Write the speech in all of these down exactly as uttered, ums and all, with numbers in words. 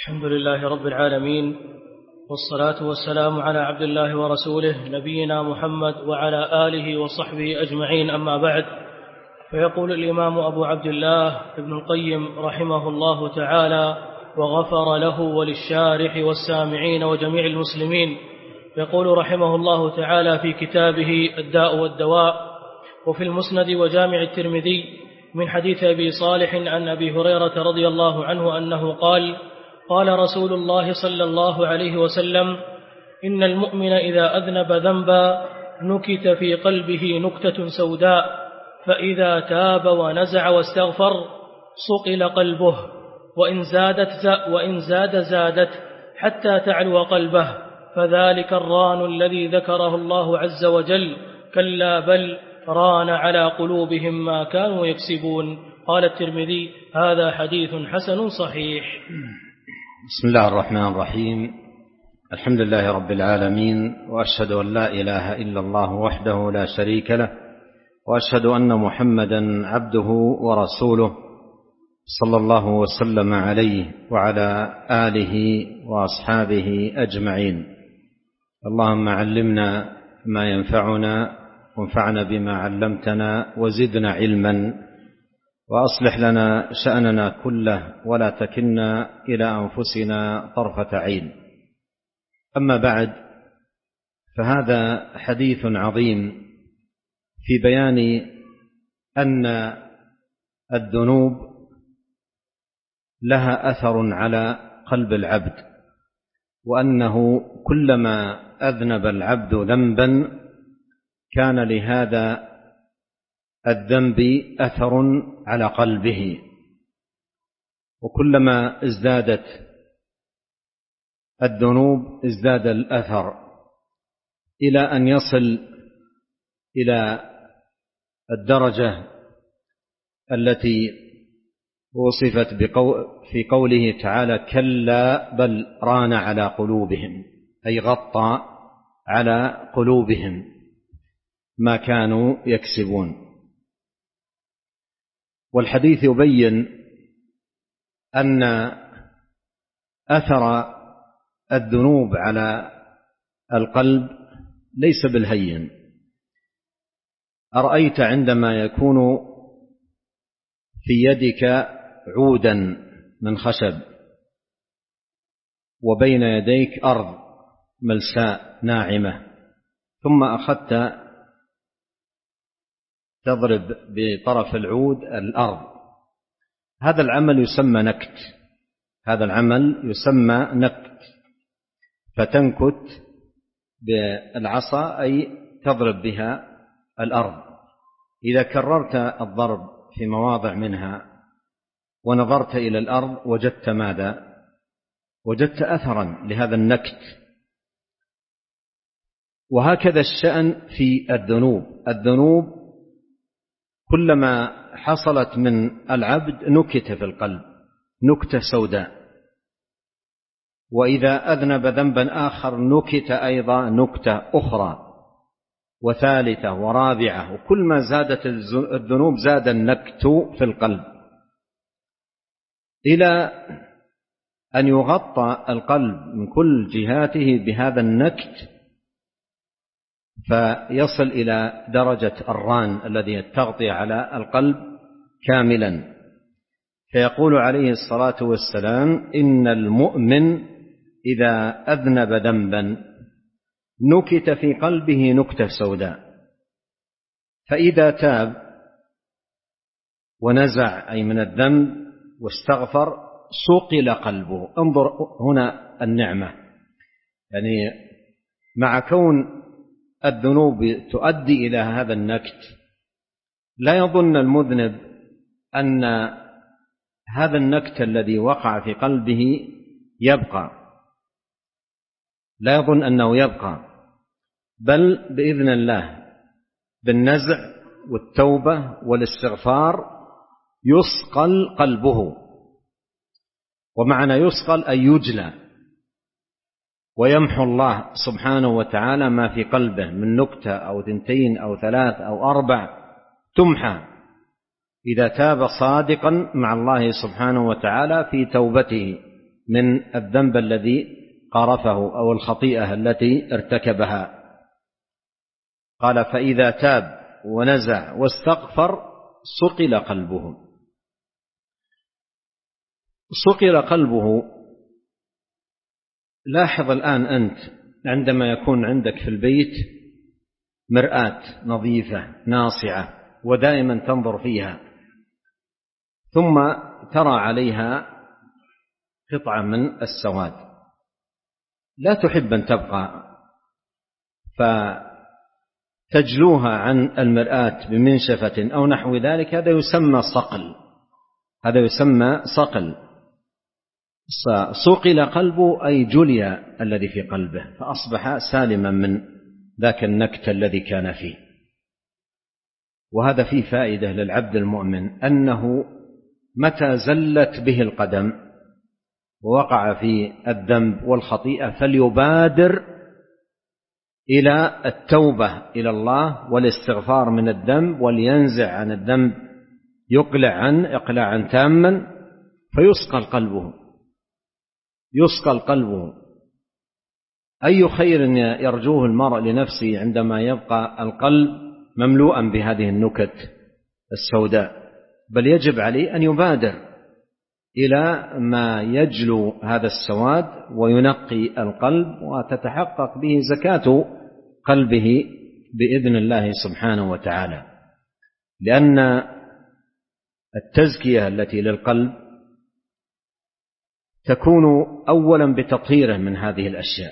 الحمد لله رب العالمين، والصلاة والسلام على عبد الله ورسوله نبينا محمد وعلى آله وصحبه أجمعين، أما بعد. فيقول الإمام أبو عبد الله ابن القيم رحمه الله تعالى وغفر له وللشارح والسامعين وجميع المسلمين، يقول رحمه الله تعالى في كتابه الداء والدواء: وفي المسند وجامع الترمذي من حديث أبي صالح عن أبي هريرة رضي الله عنه أنه قال: قال رسول الله صلى الله عليه وسلم: إن المؤمن إذا أذنب ذنبا نكت في قلبه نكتة سوداء، فإذا تاب ونزع واستغفر صقل قلبه، وإن زادت وإن زاد زادت حتى تعلو قلبه، فذلك الران الذي ذكره الله عز وجل، كلا بل ران على قلوبهم ما كانوا يكسبون. قال الترمذي: هذا حديث حسن صحيح. بسم الله الرحمن الرحيم. الحمد لله رب العالمين، وأشهد أن لا إله إلا الله وحده لا شريك له، وأشهد أن محمدا عبده ورسوله صلى الله وسلم عليه وعلى آله وأصحابه أجمعين. اللهم علمنا ما ينفعنا، وانفعنا بما علمتنا، وزدنا علما، وأصلح لنا شأننا كله، ولا تكلنا إلى أنفسنا طرفة عين. أما بعد، فهذا حديث عظيم في بيان أن الذنوب لها أثر على قلب العبد، وأنه كلما أذنب العبد ذنبا كان لهذا الذنب أثر على قلبه، وكلما ازدادت الذنوب ازداد الأثر، إلى أن يصل إلى الدرجة التي وصفت في قوله تعالى: كلا بل ران على قلوبهم، أي غطى على قلوبهم ما كانوا يكسبون. والحديث يبين أن أثر الذنوب على القلب ليس بالهين. أرأيت عندما يكون في يدك عودا من خشب، وبين يديك أرض ملساء ناعمة، ثم أخذت تضرب بطرف العود الأرض، هذا العمل يسمى نكت، هذا العمل يسمى نكت، فتنكت بالعصا أي تضرب بها الأرض. إذا كررت الضرب في مواضع منها ونظرت إلى الأرض وجدت ماذا؟ وجدت أثرا لهذا النكت. وهكذا الشأن في الذنوب. الذنوب كلما حصلت من العبد نكت في القلب نكتة سوداء، وإذا أذنب ذنبا آخر نكت أيضا نكتة أخرى وثالثة ورابعة، وكل ما زادت الذنوب زاد النكت في القلب، إلى أن يغطى القلب من كل جهاته بهذا النكت، فيصل إلى درجة الران الذي تغطي على القلب كاملا. فيقول عليه الصلاة والسلام: إن المؤمن إذا أذنب ذنبا نكت في قلبه نكتة سوداء، فإذا تاب ونزع أي من الذنب واستغفر صقل قلبه. انظر هنا النعمة، يعني مع كون الذنوب تؤدي إلى هذا النكت، لا يظن المذنب أن هذا النكت الذي وقع في قلبه يبقى، لا يظن أنه يبقى، بل بإذن الله بالنزع والتوبة والاستغفار يصقل قلبه. ومعنى يصقل أي يجلى، ويمحو الله سبحانه وتعالى ما في قلبه من نكتة أو ثنتين أو ثلاث أو أربع، تمحى إذا تاب صادقا مع الله سبحانه وتعالى في توبته من الذنب الذي قارفه أو الخطيئة التي ارتكبها. قال فإذا تاب ونزع واستغفر صقل قلبه. صقل قلبه، لاحظ الآن أنت عندما يكون عندك في البيت مرآة نظيفة ناصعة ودائما تنظر فيها، ثم ترى عليها قطعة من السواد، لا تحب أن تبقى، فتجلوها عن المرآة بمنشفة أو نحو ذلك، هذا يسمى صقل، هذا يسمى صقل. صقل قلبه أي جلي الذي في قلبه، فأصبح سالما من ذاك النكت الذي كان فيه. وهذا فيه فائدة للعبد المؤمن، أنه متى زلت به القدم ووقع في الذنب والخطيئة فليبادر إلى التوبة إلى الله والاستغفار من الذنب، ولينزع عن الذنب، يقلع عنه إقلاعا تاما، فيسقل قلبه، يسقل قلبه. أي خير يرجوه المرء لنفسه عندما يبقى القلب مملوءا بهذه النكت السوداء، بل يجب عليه أن يبادر إلى ما يجلو هذا السواد وينقي القلب، وتتحقق به زكاة قلبه بإذن الله سبحانه وتعالى. لأن التزكية التي للقلب تكون أولا بتطهيره من هذه الأشياء،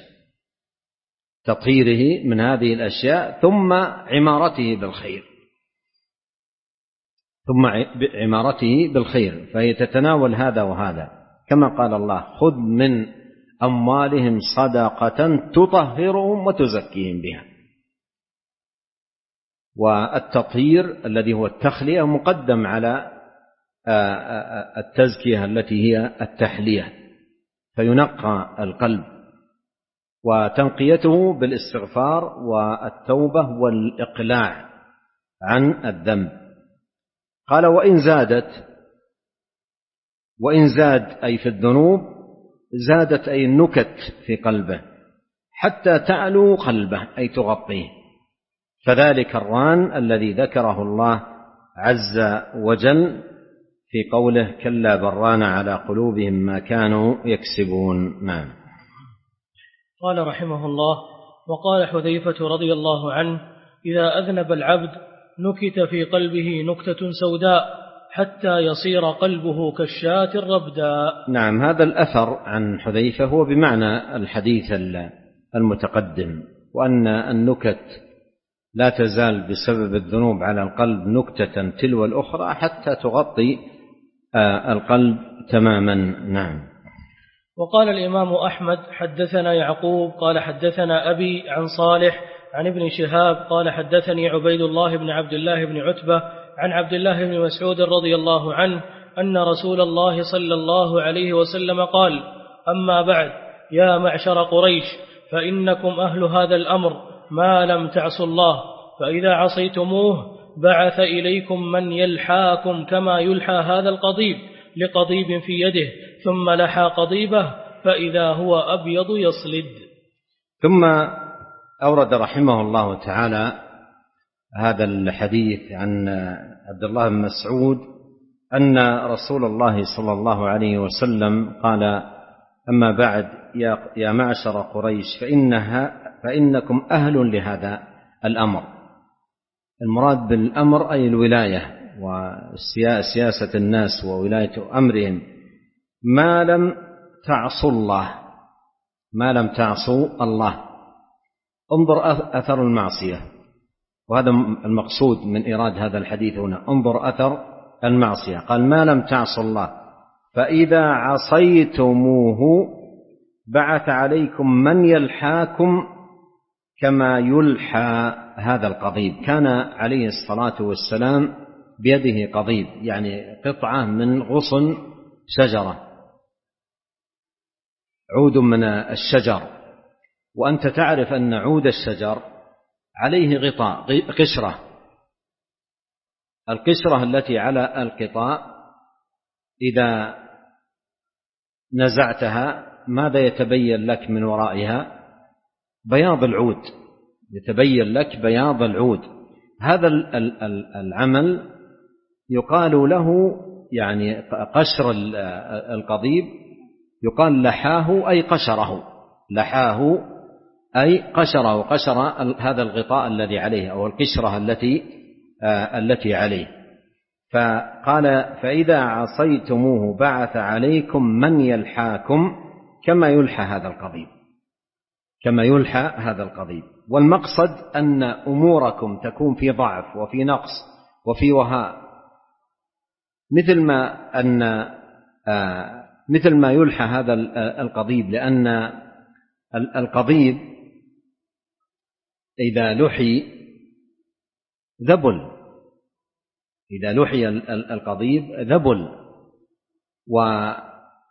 تطهيره من هذه الأشياء، ثم عمارته بالخير، ثم عمارته بالخير، فهي تتناول هذا وهذا، كما قال الله خذ من أموالهم صدقة تطهرهم وتزكيهم بها. والتطهير الذي هو التخلية مقدم على التزكية التي هي التحلية، فينقى القلب، وتنقيته بالاستغفار والتوبة والإقلاع عن الذنب. قال وإن زادت، وإن زاد أي في الذنوب، زادت أي النكت في قلبه حتى تعلو قلبه أي تغطيه، فذلك الران الذي ذكره الله عز وجل في قوله كلا بران على قلوبهم ما كانوا يكسبون. نعم. قال رحمه الله وقال حذيفة رضي الله عنه إذا أذنب العبد نكت في قلبه نكتة سوداء حتى يصير قلبه كالشاة الربداء. نعم، هذا الأثر عن حذيفة هو بمعنى الحديث المتقدم، وأن النكت لا تزال بسبب الذنوب على القلب نكتة تلو الأخرى حتى تغطي القلب تماما. نعم. وقال الإمام أحمد حدثنا يعقوب قال حدثنا أبي عن صالح عن ابن شهاب قال حدثني عبيد الله بن عبد الله بن عتبة عن عبد الله بن مسعود رضي الله عنه أن رسول الله صلى الله عليه وسلم قال أما بعد يا معشر قريش فإنكم أهل هذا الأمر ما لم تعصوا الله، فإذا عصيتموه بعث إليكم من يلحاكم كما يلحى هذا القضيب لقضيب في يده، ثم لحى قضيبه فإذا هو أبيض يصلد. ثم أورد رحمه الله تعالى هذا الحديث عن عبد الله بن مسعود أن رسول الله صلى الله عليه وسلم قال أما بعد يا معشر قريش فإنها فإنكم أهل لهذا الأمر. المراد بالأمر أي الولاية وسياسة الناس وولاية أمرهم ما لم تعصوا الله، ما لم تعصوا الله. انظر أثر المعصية، وهذا المقصود من إيراد هذا الحديث هنا، انظر أثر المعصية. قال ما لم تعصوا الله فإذا عصيتموه بعث عليكم من يلحاكم كما يلحى هذا القضيب. كان عليه الصلاة والسلام بيده قضيب، يعني قطعة من غصن شجرة، عود من الشجر، وأنت تعرف أن عود الشجر عليه غطاء قشرة، القشرة التي على القطاء إذا نزعتها ماذا يتبين لك من ورائها؟ بياض العود، يتبين لك بياض العود. هذا العمل يقال له يعني قشر القضيب، يقال لحاه أي قشره، لحاه أي قشره، قشر هذا الغطاء الذي عليه أو القشرة التي التي عليه. فقال فإذا عصيتموه بعث عليكم من يلحاكم كما يلحى هذا القضيب، كما يلحى هذا القضيب. والمقصد أن أموركم تكون في ضعف وفي نقص وفي وهاء، مثل ما أن آه مثل ما يلحى هذا القضيب، لأن القضيب إذا لحي ذبل، إذا لحي القضيب ذبل، وبقاء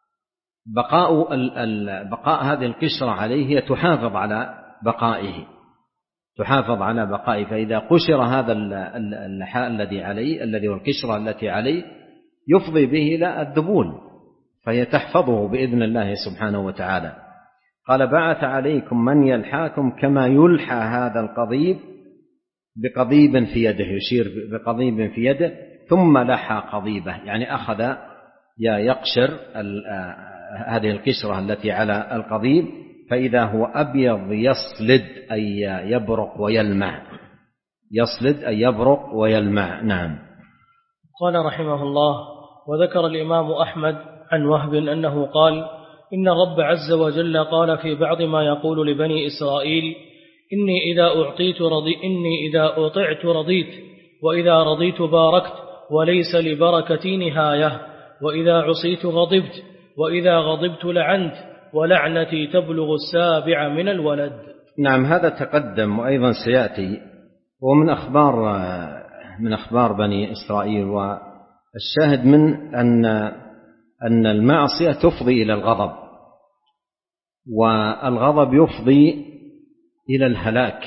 بقاء هذه القشرة عليه هي تحافظ على بقائه، تحافظ على بقائه. فإذا قشر هذا اللحاء الذي عليه الذي والقشرة التي عليه يفضي به إلى الذبول، فهي تحفظه بإذن الله سبحانه وتعالى. قال بعث عليكم من يلحاكم كما يلحى هذا القضيب بقضيب في يده، يشير بقضيب في يده، ثم لحى قضيبه، يعني أخذ يقشر هذه القشرة التي على القضيب، فإذا هو أبيض يصلد أي يبرق ويلمع، يصلد أي يبرق ويلمع. نعم. قال رحمه الله: وذكر الإمام أحمد عن وهب أنه قال: إن الرب عز وجل قال في بعض ما يقول لبني إسرائيل: إني إذا أعطيت رضي إني إذا أطعت رضيت، وإذا رضيت باركت، وليس لبركتي نهاية، وإذا عصيت غضبت، وإذا غضبت لعنت، ولعنتي تبلغ السابع من الولد. نعم، هذا تقدم وأيضا سيأتي، ومن أخبار من أخبار بني إسرائيل. والشاهد من أن أن المعصية تفضي إلى الغضب، والغضب يفضي إلى الهلاك،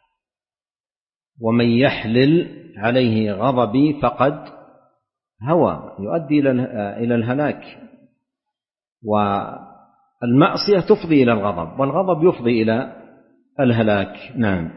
ومن يحلل عليه غضبي فقد هوى، يؤدي إلى الهلاك. والمعصية تفضي إلى الغضب، والغضب يفضي إلى الهلاك. نعم.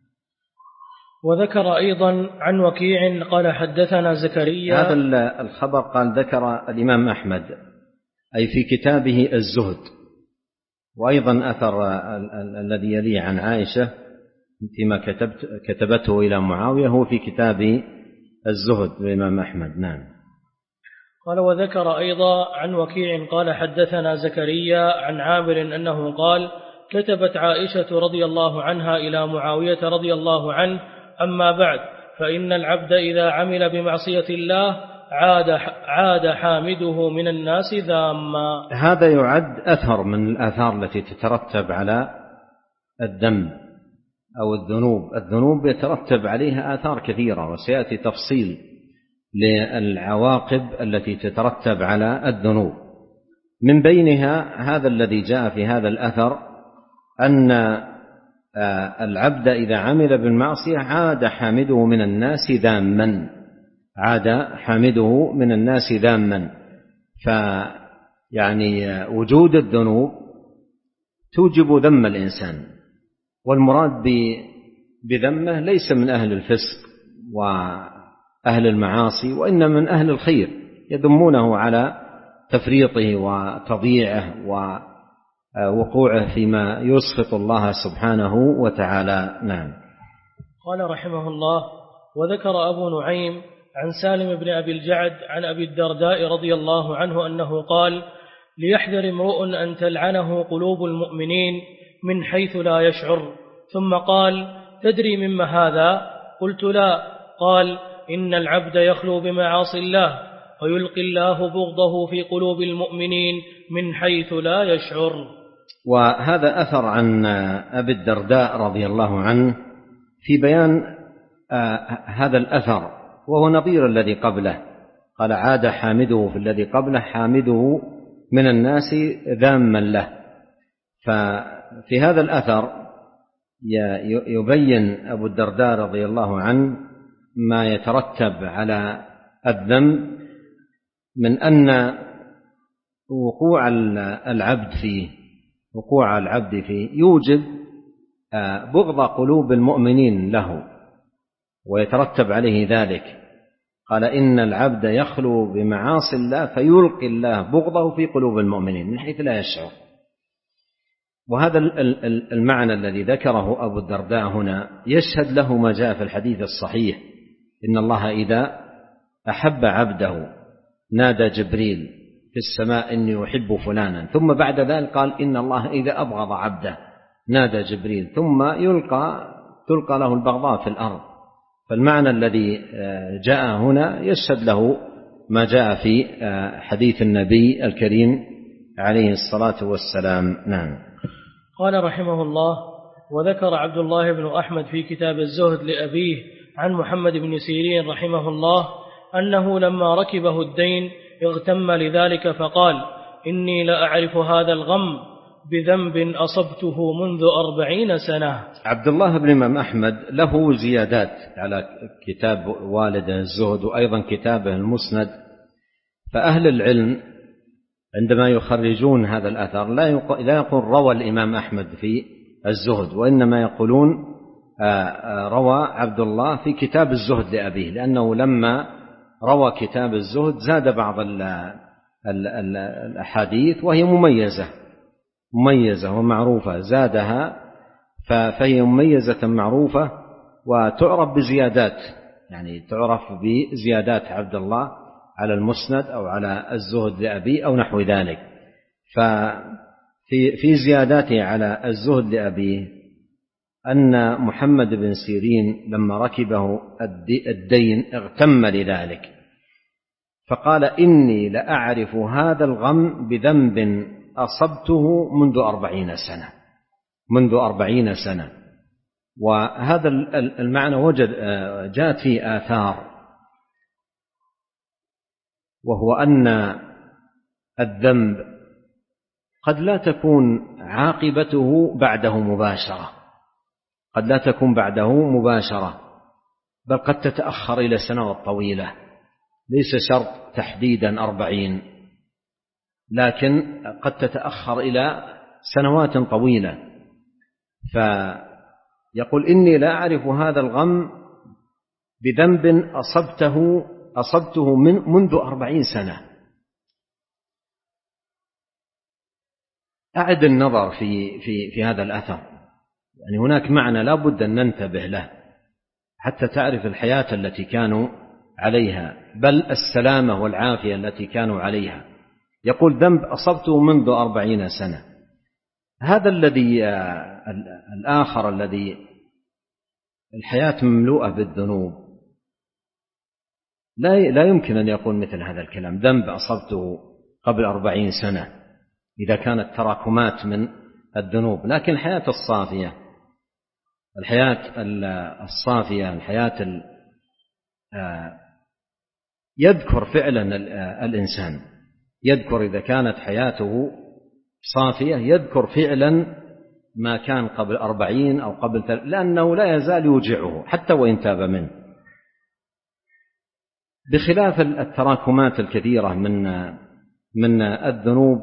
وذكر أيضا عن وكيع قال حدثنا زكريا. هذا الخبر قال ذكر الإمام أحمد أي في كتابه الزهد، وأيضا أثر الذي يلي عن عائشة فيما كتبت كتبته إلى معاوية هو في كتاب الزهد للإمام أحمد. نعم. قال وذكر أيضا عن وكيع قال حدثنا زكريا عن عامر أنه قال: كتبت عائشة رضي الله عنها إلى معاوية رضي الله عنه: أما بعد، فإن العبد إذا عمل بمعصية الله عاد عاد حامده من الناس ذاما. هذا يعد أثر من الآثار التي تترتب على الذنب أو الذنوب. الذنوب يترتب عليها آثار كثيرة، وسيأتي تفصيل للعواقب التي تترتب على الذنوب. من بينها هذا الذي جاء في هذا الأثر، أن العبد إذا عمل بالمعصية عاد حامده من الناس ذاما، عاد حامده من الناس ذاما. فيعني وجود الذنوب توجب ذم الإنسان، والمراد بذمه ليس من أهل الفسق وأهل المعاصي، وإنما من أهل الخير، يذمونه على تفريطه وتضييعه ووقوعه فيما يسخط الله سبحانه وتعالى. نعم. قال رحمه الله: وذكر أبو نعيم عن سالم بن أبي الجعد عن أبي الدرداء رضي الله عنه أنه قال: ليحذر امرؤ أن تلعنه قلوب المؤمنين من حيث لا يشعر. ثم قال: تدري مما هذا؟ قلت: لا. قال: إن العبد يخلو بمعاصي الله فيلقي الله بغضه في قلوب المؤمنين من حيث لا يشعر. وهذا أثر عن أبي الدرداء رضي الله عنه في بيان هذا الأثر، وهو نظير الذي قبله. قال: عاد حامده في الذي قبله حامده من الناس ذاما له. ففي هذا الأثر يبين أبو الدرداء رضي الله عنه ما يترتب على الذنب من أن وقوع العبد فيه وقوع العبد فيه يوجب بغض قلوب المؤمنين له ويترتب عليه ذلك. قال إن العبد يخلو بمعاصي الله فيلقي الله بغضه في قلوب المؤمنين من حيث لا يشعر. وهذا المعنى الذي ذكره أبو الدرداء هنا يشهد له ما جاء في الحديث الصحيح: إن الله إذا أحب عبده نادى جبريل في السماء إني أحب فلانا، ثم بعد ذلك قال إن الله إذا أبغض عبده نادى جبريل، ثم يلقى تلقى له البغضاء في الأرض. فالمعنى الذي جاء هنا يشهد له ما جاء في حديث النبي الكريم عليه الصلاة والسلام. نعم. قال رحمه الله: وذكر عبد الله بن أحمد في كتاب الزهد لأبيه عن محمد بن سيرين رحمه الله أنه لما ركبه الدين اغتم لذلك فقال: إني لأعرف هذا الغم بذنب أصبته منذ أربعين سنة. عبد الله بن الإمام أحمد له زيادات على كتاب والده الزهد وأيضا كتابه المسند. فأهل العلم عندما يخرجون هذا الأثر لا يقول روى الإمام أحمد في الزهد، وإنما يقولون روى عبد الله في كتاب الزهد لأبيه، لأنه لما روى كتاب الزهد زاد بعض الأحاديث وهي مميزة مميزة ومعروفة، زادها فهي مميزة معروفة وتعرف بزيادات، يعني تعرف بزيادات عبد الله على المسند أو على الزهد لأبي أو نحو ذلك. ففي في زياداته على الزهد لأبيه أن محمد بن سيرين لما ركبه الدين اغتم لذلك فقال: إني لأعرف هذا الغم بذنب أصبته منذ أربعين سنة منذ أربعين سنة. وهذا المعنى وجد جاءت فيه آثار، وهو أن الذنب قد لا تكون عاقبته بعده مباشرة قد لا تكون بعده مباشرة بل قد تتأخر إلى سنوات طويلة، ليس شرط تحديدا أربعين، لكن قد تتأخر إلى سنوات طويلة. فيقول: إني لا أعرف هذا الغم بذنب أصبته أصبته من منذ أربعين سنة. أعد النظر في في في هذا الأثر، يعني هناك معنى لا بد أن ننتبه له حتى تعرف الحياة التي كانوا عليها، بل السلامة والعافية التي كانوا عليها. يقول: ذنب أصبته منذ أربعين سنة. هذا الذي الآخر الذي الحياة مملوءة بالذنوب لا لا يمكن أن يقول مثل هذا الكلام: ذنب أصبته قبل أربعين سنة، إذا كانت تراكمات من الذنوب. لكن الحياة الصافية الحياة الصافية الحياة يذكر فعلا الإنسان يذكر إذا كانت حياته صافية، يذكر فعلا ما كان قبل أربعين أو قبل ثلاث، لأنه لا يزال يوجعه حتى وإن تاب منه، بخلاف التراكمات الكثيرة من من الذنوب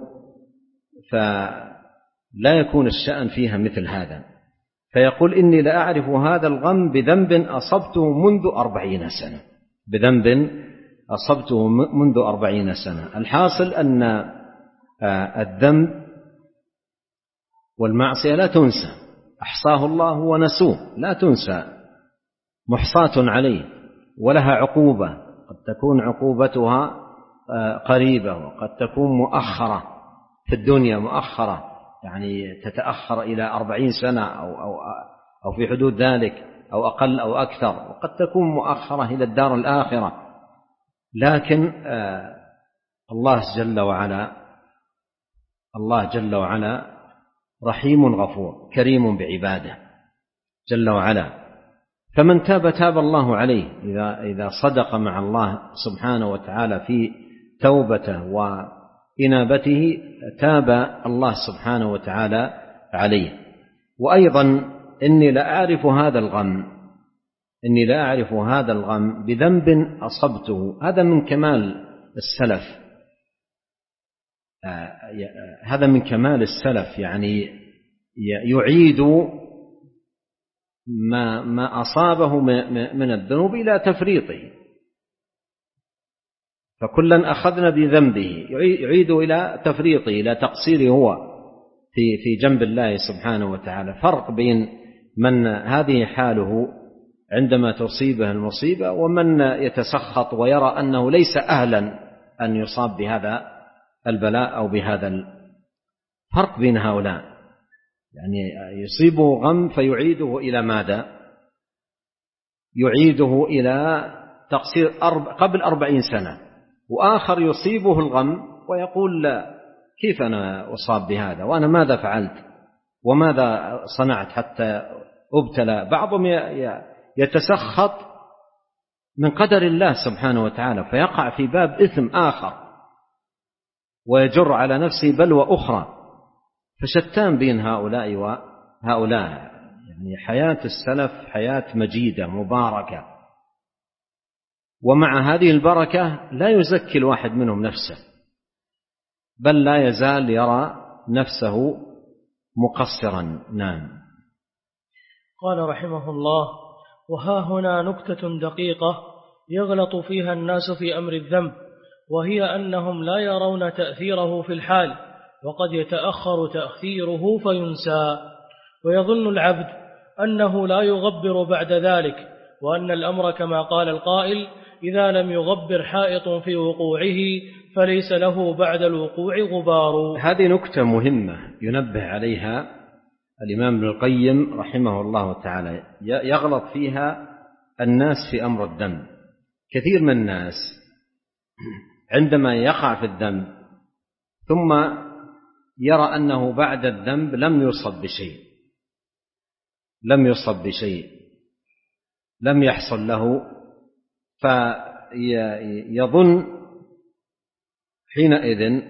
فلا يكون الشأن فيها مثل هذا. فيقول: إني لأعرف هذا الغم بذنب أصبته منذ أربعين سنة بذنب أصبته منذ أربعين سنة. الحاصل أن الذنب والمعصية لا تنسى، أحصاه الله ونسوه، لا تنسى، محصاة عليه ولها عقوبة، قد تكون عقوبتها قريبة وقد تكون مؤخرة في الدنيا، مؤخرة يعني تتأخر إلى أربعين سنة أو, أو, أو في حدود ذلك أو أقل أو أكثر، وقد تكون مؤخرة إلى الدار الآخرة. لكن الله جل وعلا الله جل وعلا رحيم غفور كريم بعباده جل وعلا، فمن تاب تاب الله عليه. إذا إذا صدق مع الله سبحانه وتعالى في توبته وإنابته تاب الله سبحانه وتعالى عليه. وأيضا: إني لا أعرف هذا الغم إني لا أعرف هذا الغم بذنب أصبته. هذا من كمال السلف، هذا من كمال السلف، يعني يعيد ما ما أصابه من الذنوب إلى تفريطه، فكلا أخذنا بذنبه، يعيد إلى تفريطه، إلى تقصيره هو في في جنب الله سبحانه وتعالى. فرق بين من هذه حاله عندما تصيبه المصيبة ومن يتسخط ويرى أنه ليس أهلا أن يصاب بهذا البلاء أو بهذا الفرق بين هؤلاء. يعني يصيبه غم فيعيده إلى ماذا؟ يعيده إلى تقصير قبل أربعين سنة، وآخر يصيبه الغم ويقول لا، كيف أنا أصاب بهذا وأنا ماذا فعلت وماذا صنعت حتى أبتلى. بعضهم يتسخط من قدر الله سبحانه وتعالى فيقع في باب إثم آخر ويجر على نفسه بلوى أخرى. فشتان بين هؤلاء وهؤلاء. يعني حياة السلف حياة مجيدة مباركة، ومع هذه البركة لا يزكي الواحد منهم نفسه، بل لا يزال يرى نفسه مقصرا. نعم. قال رحمه الله: وها هنا نكتة دقيقة يغلط فيها الناس في أمر الذنب، وهي أنهم لا يرون تأثيره في الحال، وقد يتأخر تأثيره فينسى، ويظن العبد أنه لا يغبر بعد ذلك، وأن الأمر كما قال القائل: إذا لم يغبر حائط في وقوعه فليس له بعد الوقوع غبار. هذه نكتة مهمة ينبه عليها الإمام ابن القيم رحمه الله تعالى، يغلط فيها الناس في أمر الذنب. كثير من الناس عندما يقع في الذنب ثم يرى أنه بعد الذنب لم يصب بشيء لم يصب بشيء لم يحصل له، فيظن حينئذ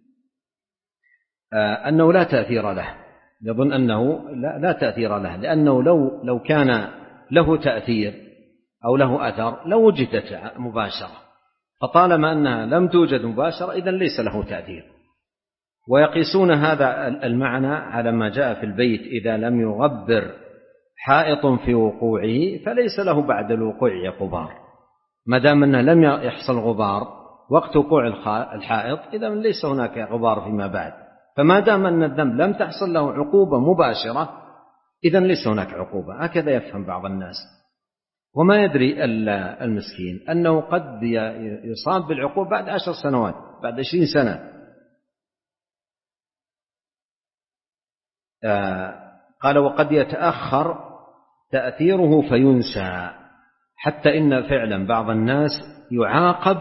أنه لا تأثير له، يظن أنه لا, لا تأثير له، لأنه لو, لو كان له تأثير أو له أثر لوجدت مباشرة، فطالما أنها لم توجد مباشرة إذن ليس له تأثير. ويقيسون هذا المعنى على ما جاء في البيت: إذا لم يغبر حائط في وقوعه فليس له بعد الوقوع غبار. ما دام أنه لم يحصل غبار وقت وقوع الحائط إذن ليس هناك غبار فيما بعد، فما دام أن الذنب لم تحصل له عقوبة مباشرة إذن ليس هناك عقوبة. هكذا يفهم بعض الناس، وما يدري المسكين أنه قد يصاب بالعقوبة بعد عشر سنوات، بعد عشرين سنة. آه قال: وقد يتأخر تأثيره فينسى، حتى إن فعلا بعض الناس يعاقب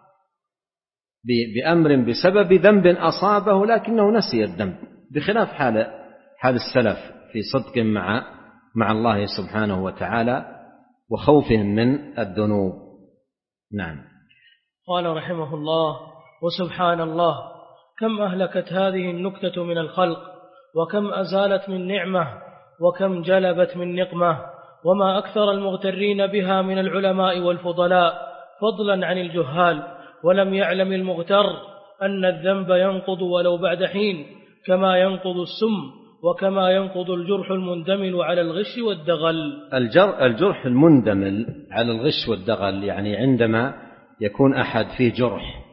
بأمر بسبب ذنب أصابه لكنه نسي الذنب، بخلاف حال حال السلف في صدق مع مع الله سبحانه وتعالى وخوفهم من الذنوب. نعم. قال رحمه الله: وسبحان الله، كم أهلكت هذه النكتة من الخلق، وكم أزالت من نعمة، وكم جلبت من نقمة، وما أكثر المغترين بها من العلماء والفضلاء فضلا عن الجهال. ولم يعلم المغتر أن الذنب ينقض ولو بعد حين، كما ينقض السم، وكما ينقض الجرح المندمل على الغش والدغل. الجرح المندمل على الغش والدغل يعني عندما يكون أحد فيه جرح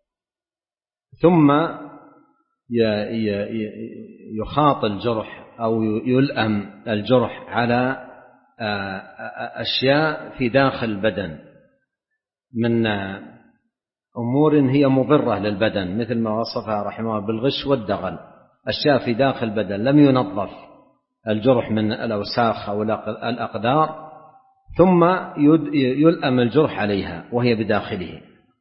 ثم يخاط الجرح أو يلأم الجرح على أشياء في داخل البدن من أمور هي مضرة للبدن، مثل ما وصفها رحمه الله بالغش والدغل، أشياء في داخل البدن لم ينظف الجرح من الأوساخ أو الأقدار، ثم يلأم الجرح عليها وهي بداخله.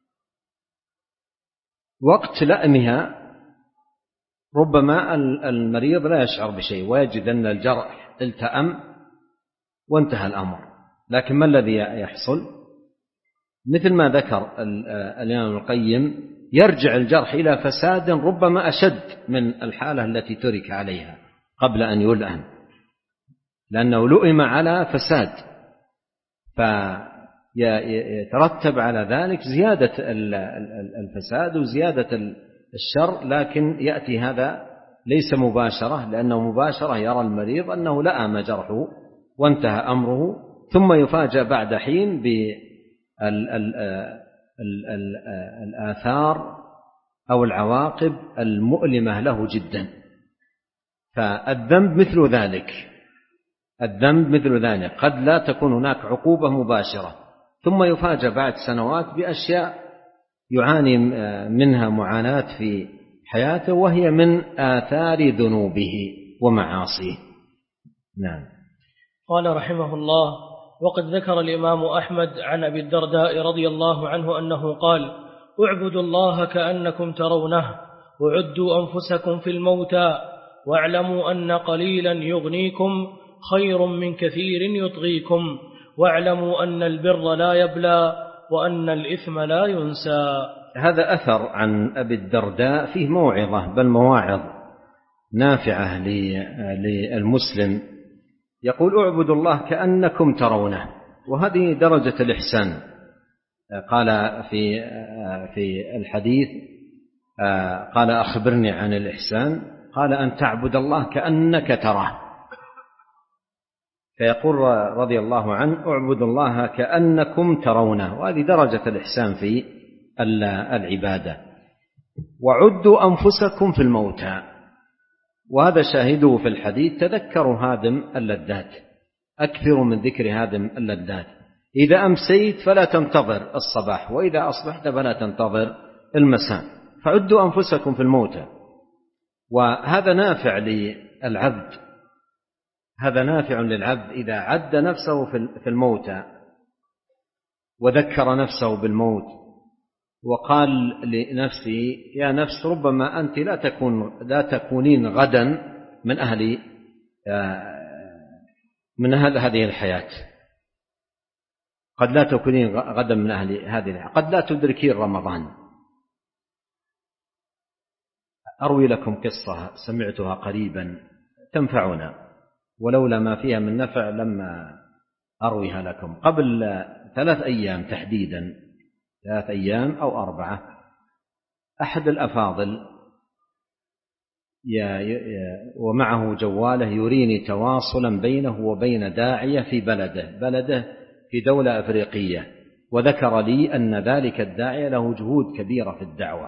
وقت لأمها ربما المريض لا يشعر بشيء ويجد أن الجرح التأم وانتهى الأمر، لكن ما الذي يحصل؟ مثل ما ذكر الإمام القيم، يرجع الجرح إلى فساد ربما أشد من الحالة التي ترك عليها قبل أن يلأم، لأنه لؤم على فساد، فيترتب على ذلك زيادة الفساد وزيادة الشر، لكن يأتي هذا ليس مباشرة، لأنه مباشرة يرى المريض أنه لأم جرحه وانتهى أمره، ثم يفاجأ بعد حين بالآثار أو العواقب المؤلمة له جدا. فالذنب مثل ذلك، الذنب مثل ذلك قد لا تكون هناك عقوبة مباشرة، ثم يفاجأ بعد سنوات بأشياء يعاني منها معاناة في حياته، وهي من آثار ذنوبه ومعاصيه. نعم. قال رحمه الله: وقد ذكر الإمام أحمد عن أبي الدرداء رضي الله عنه أنه قال: اعبدوا الله كأنكم ترونه، وعدوا أنفسكم في الموتى، واعلموا أن قليلا يغنيكم خير من كثير يطغيكم، واعلموا أن البر لا يبلى وأن الإثم لا ينسى. هذا أثر عن أبي الدرداء فيه موعظة، بل مواعظ نافعة للمسلم. يقول: اعبدوا الله كأنكم ترونه، وهذه درجة الإحسان. قال في في الحديث قال: أخبرني عن الإحسان، قال: أن تعبد الله كأنك تراه. فيقول رضي الله عنه: اعبدوا الله كأنكم ترونه، وهذه درجة الإحسان في العبادة. وعدوا أنفسكم في الموتى، وهذا شاهده في الحديث: تذكروا هادم اللذات، أكثروا من ذكر هادم اللذات. إذا أمسيت فلا تنتظر الصباح، وإذا أصبحت فلا تنتظر المساء، فعدوا أنفسكم في الموتى. وهذا نافع للعبد، هذا نافع للعبد إذا عد نفسه في الموتى وذكر نفسه بالموت، وقال لنفسه: يا نفس، ربما أنت لا تكون لا تكونين غدا من أهل من أهل هذه الحياة، قد لا تكونين غدا من أهل هذه الحياة، قد لا تدركين رمضان. أروي لكم قصة سمعتها قريبا تنفعنا، ولولا ما فيها من نفع لما أرويها لكم. قبل ثلاث أيام تحديدا، ثلاث أيام أو أربعة، أحد الأفاضل ومعه جواله يريني تواصلا بينه وبين داعية في بلده بلده في دولة أفريقية، وذكر لي أن ذلك الداعية له جهود كبيرة في الدعوة،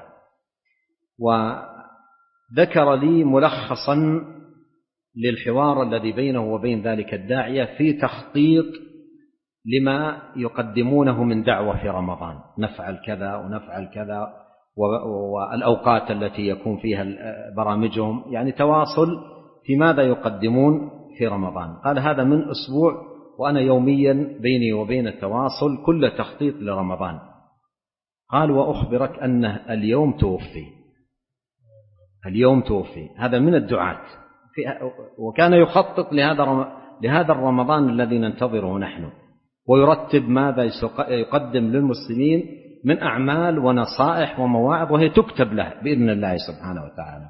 وذكر لي ملخصا للحوار الذي بينه وبين ذلك الداعية في تخطيط لما يقدمونه من دعوة في رمضان، نفعل كذا ونفعل كذا، والأوقات التي يكون فيها برامجهم، يعني تواصل في ماذا يقدمون في رمضان. قال: هذا من أسبوع وأنا يوميا بيني وبين التواصل كل تخطيط لرمضان. قال: وأخبرك أنه اليوم توفي، اليوم توفي. هذا من الدعاة، وكان يخطط لهذا لهذا الرمضان الذي ننتظره نحن، ويرتب ماذا يقدم للمسلمين من أعمال ونصائح ومواعظ، وهي تكتب له بإذن الله سبحانه وتعالى.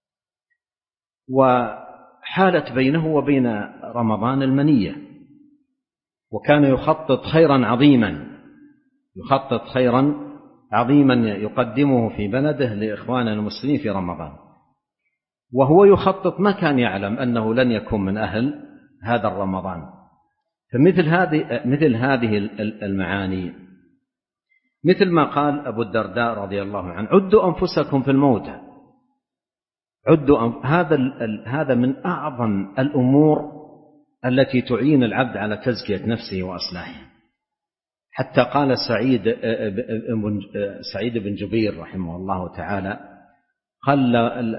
وحالت بينه وبين رمضان المنية، وكان يخطط خيرا عظيما، يخطط خيرا عظيما يقدمه في بلده لإخوان المسلمين في رمضان، وهو يخطط ما كان يعلم أنه لن يكون من أهل هذا الرمضان. فمثل هذه مثل هذه المعاني، مثل ما قال أبو الدرداء رضي الله عنه: عدوا أنفسكم في الموتى. عدوا هذا هذا من أعظم الأمور التي تعين العبد على تزكية نفسه وإصلاحه. حتى قال سعيد سعيد بن جبير رحمه الله تعالى، قال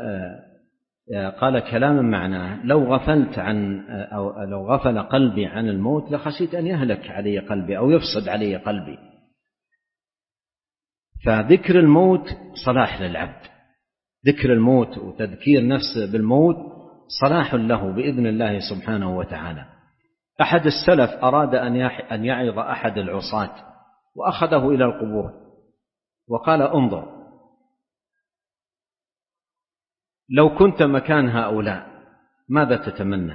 قال كلاما معناه: لو غفلت عن أو لو غفل قلبي عن الموت لخشيت أن يهلك علي قلبي أو يفسد علي قلبي. فذكر الموت صلاح للعبد، ذكر الموت وتذكير نفسه بالموت صلاح له بإذن الله سبحانه وتعالى. أحد السلف أراد أن يعظ أحد العصاة وأخذه إلى القبور وقال: انظر، لو كنت مكان هؤلاء ماذا تتمنى؟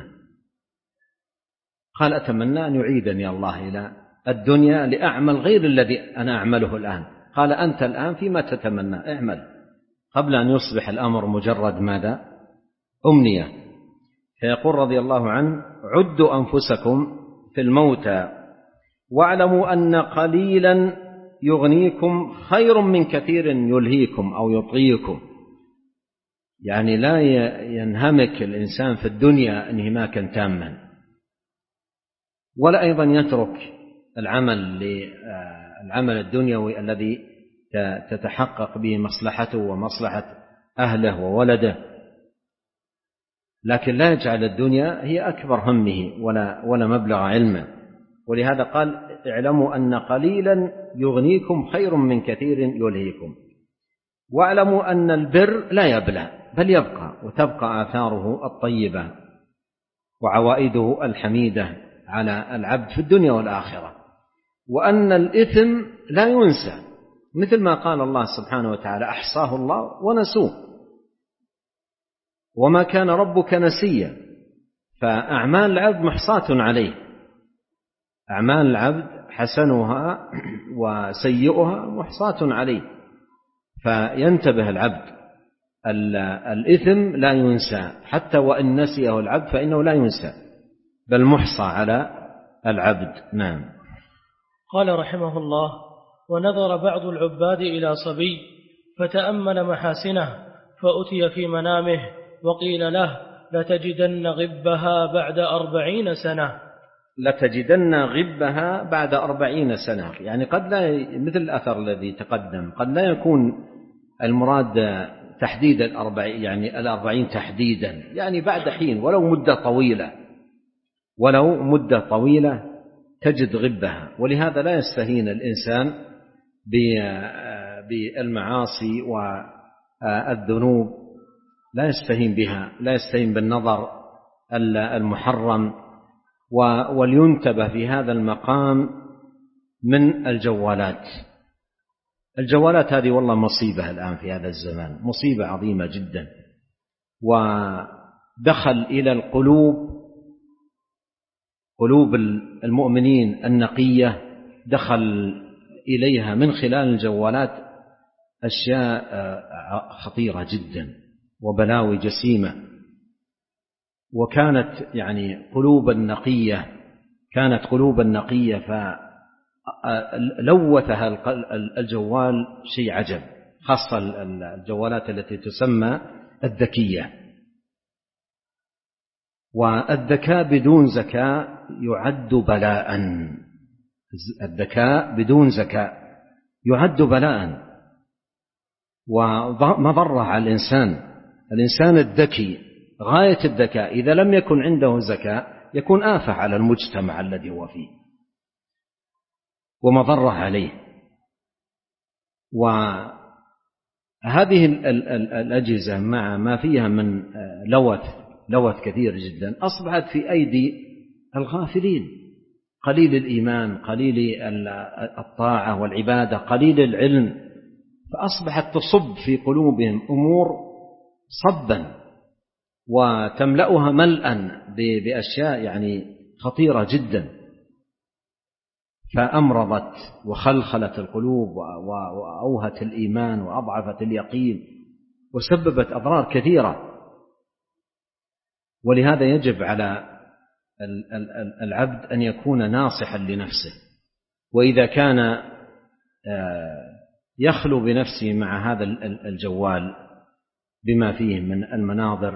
قال: أتمنى أن يعيدني الله إلى الدنيا لأعمل غير الذي أنا أعمله الآن. قال: أنت الآن فيما تتمنى اعمل. قبل أن يصبح الأمر مجرد ماذا؟ أمنية. فيقول رضي الله عنه: عدوا أنفسكم في الموتى واعلموا أن قليلا يغنيكم خير من كثير يلهيكم أو يطغيكم. يعني لا ينهمك الإنسان في الدنيا انهماكا تاما، ولا أيضا يترك العمل العمل الدنيوي الذي تتحقق به مصلحته ومصلحة أهله وولده، لكن لا يجعل الدنيا هي أكبر همه ولا ولا مبلغ علمه. ولهذا قال: اعلموا أن قليلا يغنيكم خير من كثير يلهيكم، واعلموا أن البر لا يبلى بل يبقى، وتبقى آثاره الطيبة وعوائده الحميدة على العبد في الدنيا والآخرة، وأن الإثم لا ينسى، مثل ما قال الله سبحانه وتعالى: أحصاه الله ونسوه وما كان ربك نسيا. فأعمال العبد محصاة عليه، أعمال العبد حسنها وسيئها محصاة عليه، فينتبه العبد. الإثم لا ينسى، حتى وإن نسيه العبد فإنه لا ينسى بل محصى على العبد. نعم. قال رحمه الله: ونظر بعض العباد إلى صبي فتأمل محاسنه فأتي في منامه وقيل له: لتجدن غبها بعد أربعين سنة. لتجدن غبها بعد أربعين سنة، يعني قد لا، مثل الأثر الذي تقدم، قد لا يكون المراد تحديد الأربعين، يعني الأربعين تحديدا، يعني بعد حين ولو مدة طويلة، ولو مدة طويلة تجد غبها. ولهذا لا يستهين الإنسان بالمعاصي والذنوب، لا يستهين بها، لا يستهين بالنظر المحرم. ولينتبه في هذا المقام من الجوالات. الجوالات هذه والله مصيبة الآن في هذا الزمان، مصيبة عظيمة جدا، ودخل إلى القلوب، قلوب المؤمنين النقية، دخل إليها من خلال الجوالات أشياء خطيرة جدا وبلاوي جسيمة. وكانت يعني قلوبا نقية، كانت قلوبا نقية فلوثها الجوال شيء عجب، خاصة الجوالات التي تسمى الذكية. والذكاء بدون زكاة يعد بلاء، الذكاء بدون زكاة يعد بلاء ومضرة على الإنسان. الإنسان الذكي غاية الذكاء إذا لم يكن عنده زكاة يكون آفة على المجتمع الذي هو فيه ومضرة عليه. وهذه الأجهزة مع ما فيها من لوث لوث كثير جدا أصبحت في أيدي الغافلين، قليل الإيمان، قليل الطاعة والعبادة، قليل العلم، فأصبحت تصب في قلوبهم أمور صبا وتملأها ملأ بأشياء يعني خطيرة جدا، فأمرضت وخلخلت القلوب وأوهت الإيمان وأضعفت اليقين وسببت أضرار كثيرة. ولهذا يجب على العبد أن يكون ناصحا لنفسه، وإذا كان يخلو بنفسه مع هذا الجوال بما فيه من المناظر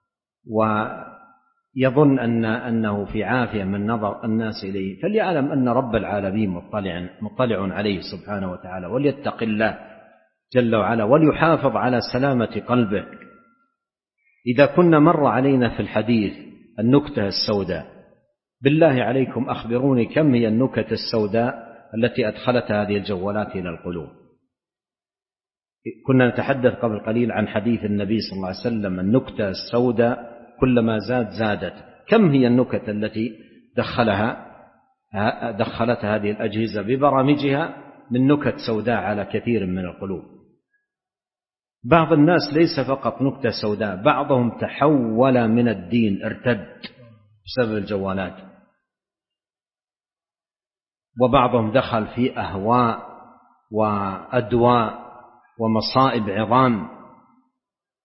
ويظن أن أنه في عافية من نظر الناس إليه، فليعلم أن رب العالمين مطلع, مطلع عليه سبحانه وتعالى، وليتق الله جل وعلا وليحافظ على سلامة قلبه. إذا كنا مر علينا في الحديث النكتة السوداء، بالله عليكم أخبروني كم هي النكت السوداء التي أدخلتها هذه الجوالات إلى القلوب. كنا نتحدث قبل قليل عن حديث النبي صلى الله عليه وسلم: النكتة السوداء كلما زاد زادت. كم هي النكت التي دخلها دخلتها هذه الأجهزة ببرامجها من نكت سوداء على كثير من القلوب. بعض الناس ليس فقط نكتة سوداء، بعضهم تحول من الدين، ارتد بسبب الجوالات، وبعضهم دخل في أهواء وأدواء ومصائب عظام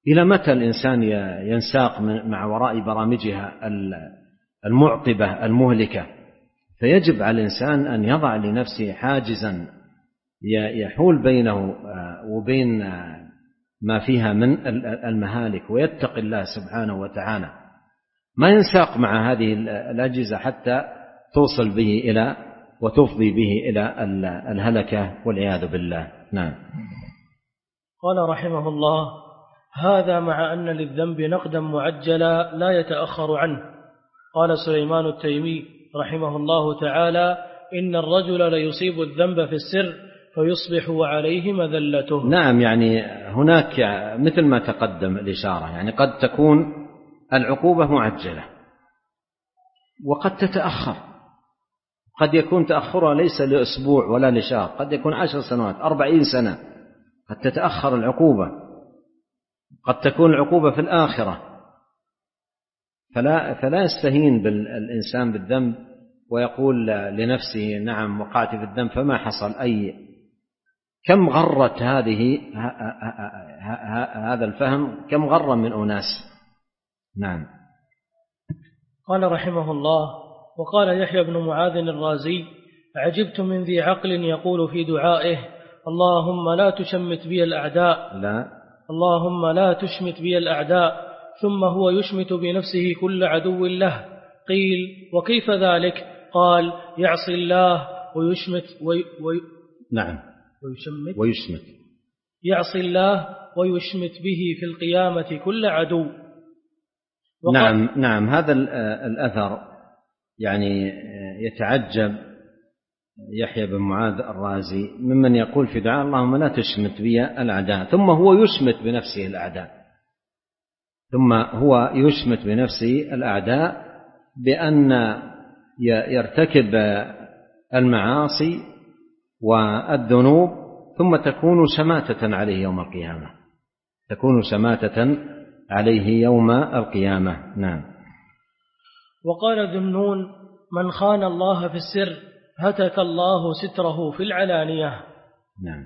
إلى متى الإنسان ينساق مع وراء برامجها المعطبة المهلكة؟ فيجب على الإنسان أن يضع لنفسه حاجزا يحول بينه وبين ما فيها من المهالك، ويتقي الله سبحانه وتعالى، ما ينساق مع هذه الأجهزة حتى توصل به إلى وتفضي به إلى الهلكة والعياذ بالله. نعم. قال رحمه الله: هذا مع أن للذنب نقدا معجلا لا يتأخر عنه. قال سليمان التيمي رحمه الله تعالى: إن الرجل ليصيب الذنب في السر فيصبح وعليه مذلته. نعم، يعني هناك مثل ما تقدم الإشارة، يعني قد تكون العقوبة معجلة وقد تتأخر، قد يكون تأخرها ليس لأسبوع ولا لشهر، قد يكون عشر سنوات أربعين سنة، قد تتأخر العقوبة، قد تكون العقوبة في الآخرة. فلا, فلا يستهين بالإنسان بالذنب ويقول لنفسه نعم وقعت في الذنب فما حصل أي. كم غرت هذه هذا الفهم، كم غر من أناس. نعم. قال رحمه الله: وقال يحيى بن معاذ الرازي: عجبت من ذي عقل يقول في دعائه: اللهم لا تشمت بي الأعداء لا اللهم لا تشمت بي الأعداء، ثم هو يشمت بنفسه كل عدو له. قيل: وكيف ذلك؟ قال: يعصي الله ويشمت وي وي نعم ويشمت ويشمت يعصي الله ويشمت به في القيامة كل عدو. نعم نعم هذا الأثر يعني يتعجب يحيى بن معاذ الرازي ممن يقول في دعاء: اللهم لا تشمت بي الأعداء، ثم هو يشمت بنفسه الأعداء ثم هو يشمت بنفسه الأعداء بأن يرتكب المعاصي والذنوب ثم تكون شماتة عليه يوم القيامة تكون شماتة عليه يوم القيامة. نعم. وقال ذنون: من خان الله في السر هتك الله ستره في العلانية. نعم.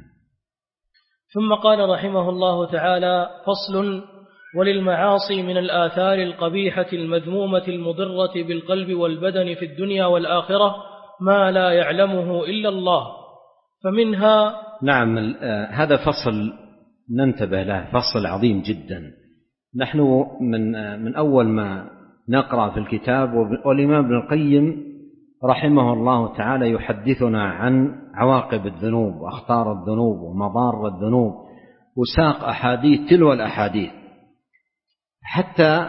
ثم قال رحمه الله تعالى: فصل: وللمعاصي من الآثار القبيحة المذمومة المضرة بالقلب والبدن في الدنيا والآخرة ما لا يعلمه إلا الله، فمنها. نعم، هذا فصل ننتبه له، فصل عظيم جدا. نحن من من أول ما نقرأ في الكتاب والإمام ابن القيم رحمه الله تعالى يحدثنا عن عواقب الذنوب وأخطار الذنوب ومضار الذنوب، وساق أحاديث تلو الأحاديث حتى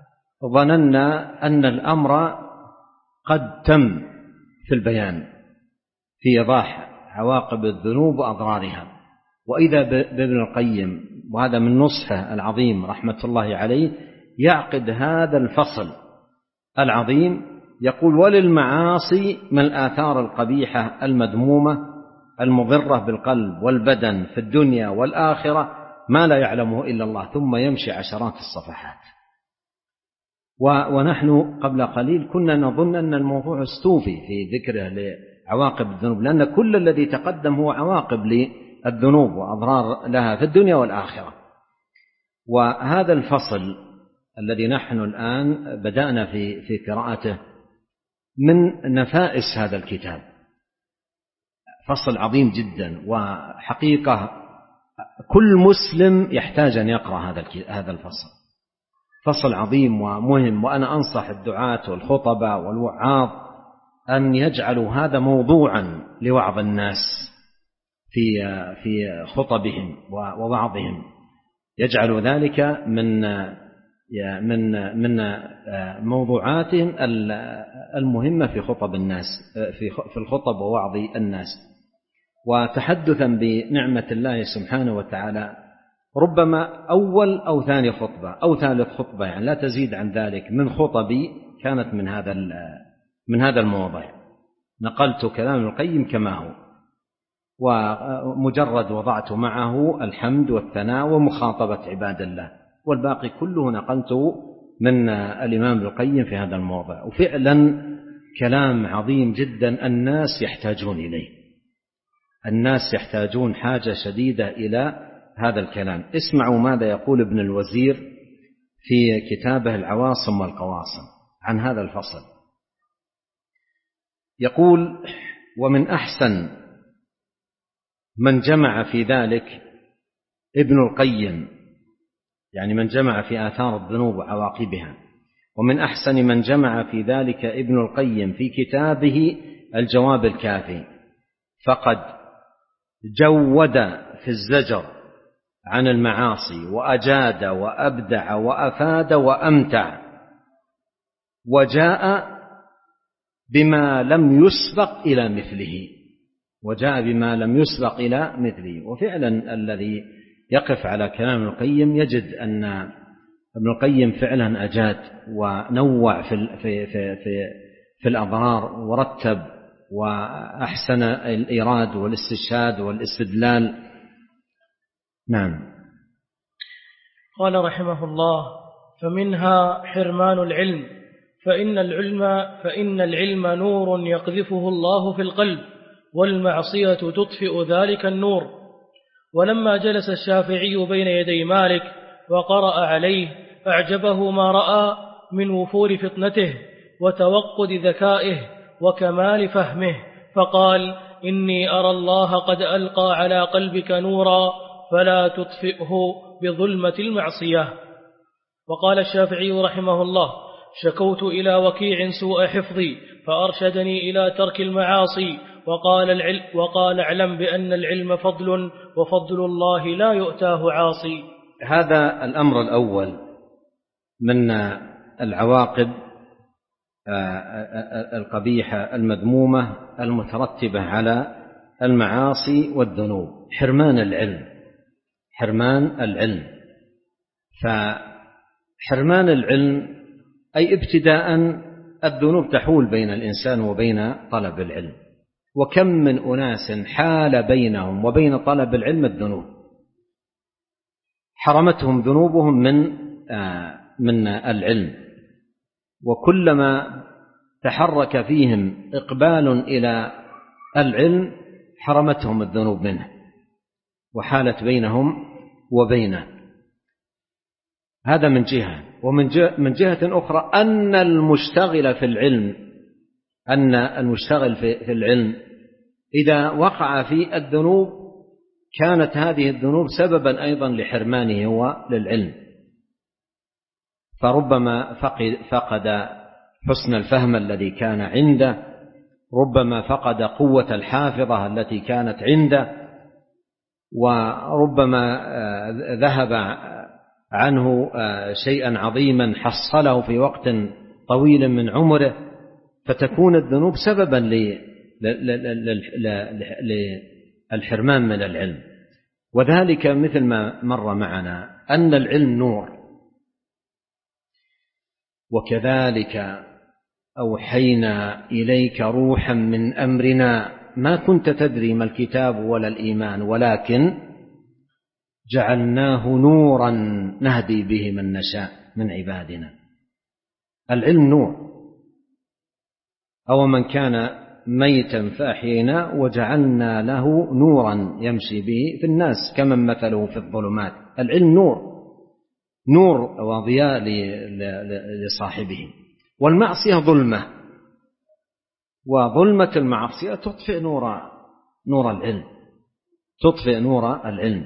ظننا أن الأمر قد تم في البيان في إيضاح عواقب الذنوب وأضرارها. وإذا بابن القيم، وهذا من نصحه العظيم رحمة الله عليه، يعقد هذا الفصل العظيم يقول: وللمعاصي من الآثار القبيحة المذمومة المضرة بالقلب والبدن في الدنيا والآخرة ما لا يعلمه إلا الله، ثم يمشي عشرات الصفحات. ونحن قبل قليل كنا نظن أن الموضوع استوفي في ذكره لعواقب الذنوب، لأن كل الذي تقدم هو عواقب للذنوب وأضرار لها في الدنيا والآخرة. وهذا الفصل الذي نحن الآن بدأنا في في قراءته من نفائس هذا الكتاب، فصل عظيم جدا، وحقيقة كل مسلم يحتاج أن يقرأ هذا هذا الفصل، فصل عظيم ومهم. وأنا أنصح الدعاة والخطبة والوعاظ أن يجعلوا هذا موضوعا لوعظ الناس في في خطبهم ووعظهم، يجعلوا ذلك من من من موضوعاتهم المهمة في خطب الناس في في الخطب ووعظ الناس. وتحدثا بنعمة الله سبحانه وتعالى ربما أول أو ثاني خطبة أو ثالث خطبة، يعني لا تزيد عن ذلك، من خطبي كانت من هذا من هذا الموضوع. نقلت كلام القيم كما هو، ومجرد وضعت معه الحمد والثناء ومخاطبة عباد الله، والباقي كله نقلته من الإمام القيم في هذا الموضوع. وفعلا كلام عظيم جدا الناس يحتاجون إليه، الناس يحتاجون حاجة شديدة إلى هذا الكلام. اسمعوا ماذا يقول ابن الوزير في كتابه العواصم والقواصم عن هذا الفصل. يقول: ومن أحسن من جمع في ذلك ابن القيم، يعني من جمع في آثار الذنوب وعواقبها، ومن أحسن من جمع في ذلك ابن القيم في كتابه الجواب الكافي، فقد جود في الزجر عن المعاصي وأجاد وأبدع وأفاد وأمتع، وجاء بما لم يسبق إلى مثله وجاء بما لم يسبق إلى مثله. وفعلا الذي يقف على كلام ابن القيم يجد أن ابن القيم فعلا أجاد ونوع في في في في, في الأضرار، ورتب وأحسن الإيراد والاستشهاد والاستدلال. نعم. قال رحمه الله: فمنها حرمان العلم، فإن العلم فإن العلم نور يقذفه الله في القلب، والمعصية تطفئ ذلك النور. ولما جلس الشافعي بين يدي مالك وقرأ عليه أعجبه ما رأى من وفور فطنته وتوقد ذكائه وكمال فهمه، فقال: إني أرى الله قد ألقى على قلبك نورا فلا تطفئه بظلمة المعصية. وقال الشافعي رحمه الله: شكوت إلى وكيع سوء حفظي فأرشدني إلى ترك المعاصي، وقال, العلم وقال اعلم بأن العلم فضل، وفضل الله لا يؤتاه عاصي. هذا الأمر الأول من العواقب القبيحة المذمومة المترتبة على المعاصي والذنوب: حرمان العلم. حرمان العلم فحرمان العلم أي ابتداء الذنوب تحول بين الإنسان وبين طلب العلم، وكم من أناس حال بينهم وبين طلب العلم الذنوب، حرمتهم ذنوبهم من من العلم، وكلما تحرك فيهم إقبال إلى العلم حرمتهم الذنوب منه وحالت بينهم وبينه. هذا من جهة. ومن جهة, من جهة أخرى أن المشتغل في العلم أن المشتغل في العلم إذا وقع في الذنوب كانت هذه الذنوب سببا أيضا لحرمانه هو للعلم، فربما فقد حسن الفهم الذي كان عنده، ربما فقد قوة الحافظة التي كانت عنده، وربما ذهب عنه شيئا عظيما حصله في وقت طويل من عمره، فتكون الذنوب سببا للحرمان من العلم. وذلك مثل ما مر معنا أن العلم نور، وكذلك أوحينا إليك روحا من أمرنا ما كنت تدري ما الكتاب ولا الإيمان ولكن جعلناه نورا نهدي به من نشاء من عبادنا. العلم نور. أو من كان ميتا فأحيينا وجعلنا له نورا يمشي به في الناس كمن مثله في الظلمات. العلم نور، نور وضياء لصاحبه. والمعصية ظلمة، وظلمة المعصية تطفئ نور نور العلم تطفئ نور العلم.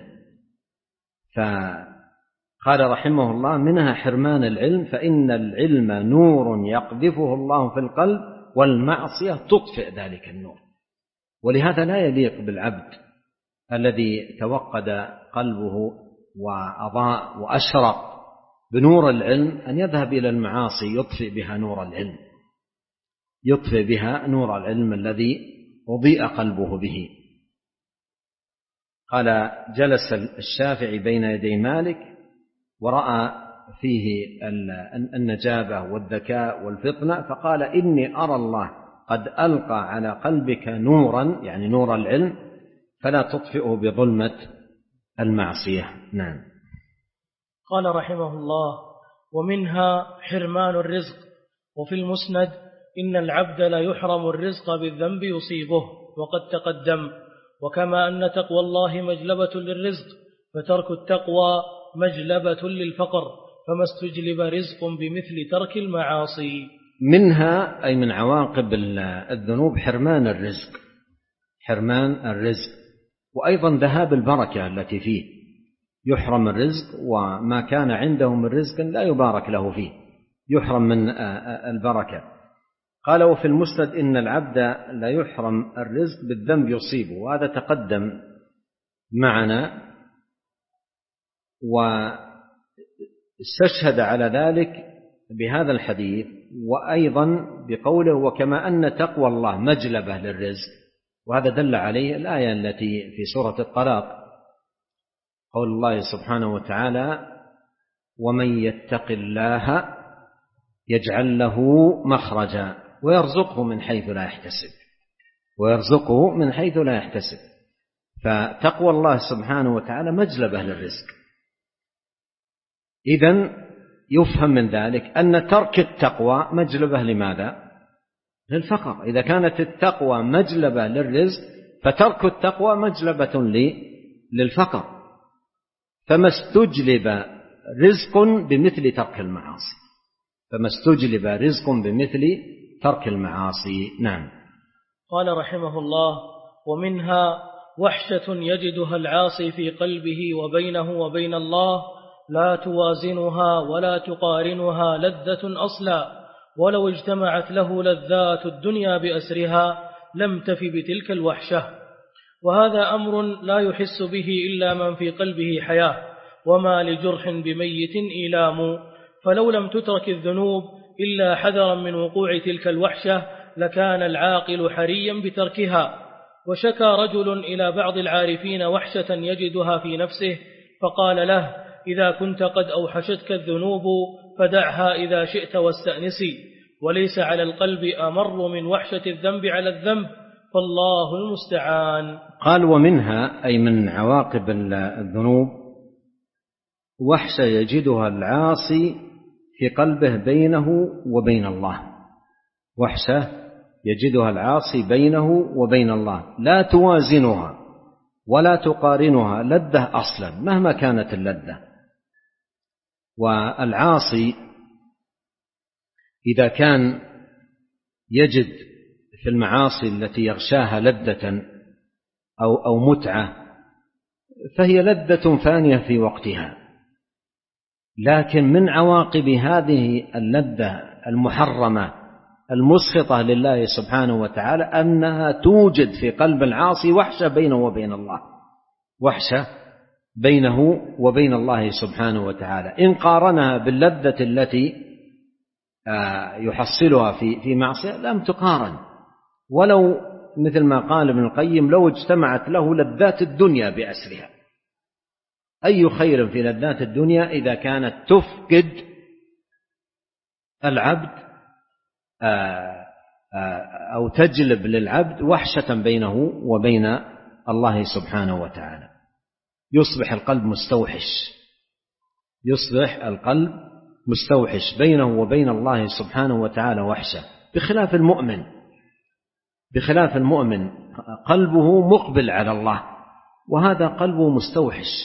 فقال رحمه الله: منها حرمان العلم، فإن العلم نور يقذفه الله في القلب، والمعصية تطفئ ذلك النور. ولهذا لا يليق بالعبد الذي توقد قلبه وأضاء وأشرق بنور العلم أن يذهب إلى المعاصي يطفئ بها نور العلم يطفئ بها نور العلم الذي أضيء قلبه به. قال: جلس الشافعي بين يدي مالك ورأى فيه النجابة والذكاء والفطنة، فقال: إني أرى الله قد ألقى على قلبك نورا، يعني نور العلم، فلا تطفئه بظلمة المعصية. نعم. قال رحمه الله: ومنها حرمان الرزق. وفي المسند: إن العبد لا يحرم الرزق بالذنب يصيبه، وقد تقدم. وكما أن تقوى الله مجلبة للرزق، فترك التقوى مجلبة للفقر، فما استجلب رزق بمثل ترك المعاصي. منها أي من عواقب الذنوب حرمان الرزق، حرمان الرزق، وأيضا ذهاب البركة التي فيه، يحرم الرزق وما كان عنده من رزق لا يبارك له فيه، يحرم من البركة. قال وفي المسند إن العبد لا يحرم الرزق بالذنب يصيبه، وهذا تقدم معنا، واستشهد على ذلك بهذا الحديث، وأيضا بقوله وكما أن تقوى الله مجلبة للرزق، وهذا دل عليه الآية التي في سورة الطلاق، قول الله سبحانه وتعالى ومن يتق الله يجعل له مخرجا ويرزقه من حيث لا يحتسب، ويرزقه من حيث لا يحتسب. فتقوى الله سبحانه وتعالى مجلبة للرزق. إذن يفهم من ذلك أن ترك التقوى مجلبة لماذا؟ للفقر. إذا كانت التقوى مجلبة للرزق فترك التقوى مجلبة للفقر، فما استجلب رزق بمثل ترك المعاصي، فما استجلب رزق بمثل ترك المعاصي. نعم. قال رحمه الله ومنها وحشة يجدها العاصي في قلبه وبينه وبين الله لا توازنها ولا تقارنها لذة أصلا، ولو اجتمعت له لذات الدنيا بأسرها لم تف بتلك الوحشة. وهذا أمر لا يحس به إلا من في قلبه حياة، وما لجرح بميت إيلام، فلو لم تترك الذنوب إلا حذرا من وقوع تلك الوحشة لكان العاقل حريا بتركها. وشكى رجل إلى بعض العارفين وحشة يجدها في نفسه، فقال له إذا كنت قد أوحشتك الذنوب فدعها إذا شئت واستأنسي، وليس على القلب أمر من وحشة الذنب على الذنب، فالله المستعان. قال ومنها أي من عواقب الذنوب وحشة يجدها العاصي في قلبه بينه وبين الله، وحشة يجدها العاصي بينه وبين الله لا توازنها ولا تقارنها لذة أصلا مهما كانت اللذة. والعاصي إذا كان يجد في المعاصي التي يغشاها لذة أو, أو متعة فهي لذة فانية في وقتها، لكن من عواقب هذه اللذة المحرمة المسخطة لله سبحانه وتعالى أنها توجد في قلب العاصي وحشة بينه وبين الله، وحشة بينه وبين الله سبحانه وتعالى. إن قارنها باللذة التي يحصلها في في معصية لم تقارن، ولو مثل ما قال ابن القيم لو اجتمعت له لذات الدنيا بأسرها. أي خير في لذات الدنيا إذا كانت تفقد العبد أو تجلب للعبد وحشة بينه وبين الله سبحانه وتعالى، يصبح القلب مستوحش، يصبح القلب مستوحش بينه وبين الله سبحانه وتعالى وحشة، بخلاف المؤمن، بخلاف المؤمن قلبه مقبل على الله، وهذا قلبه مستوحش،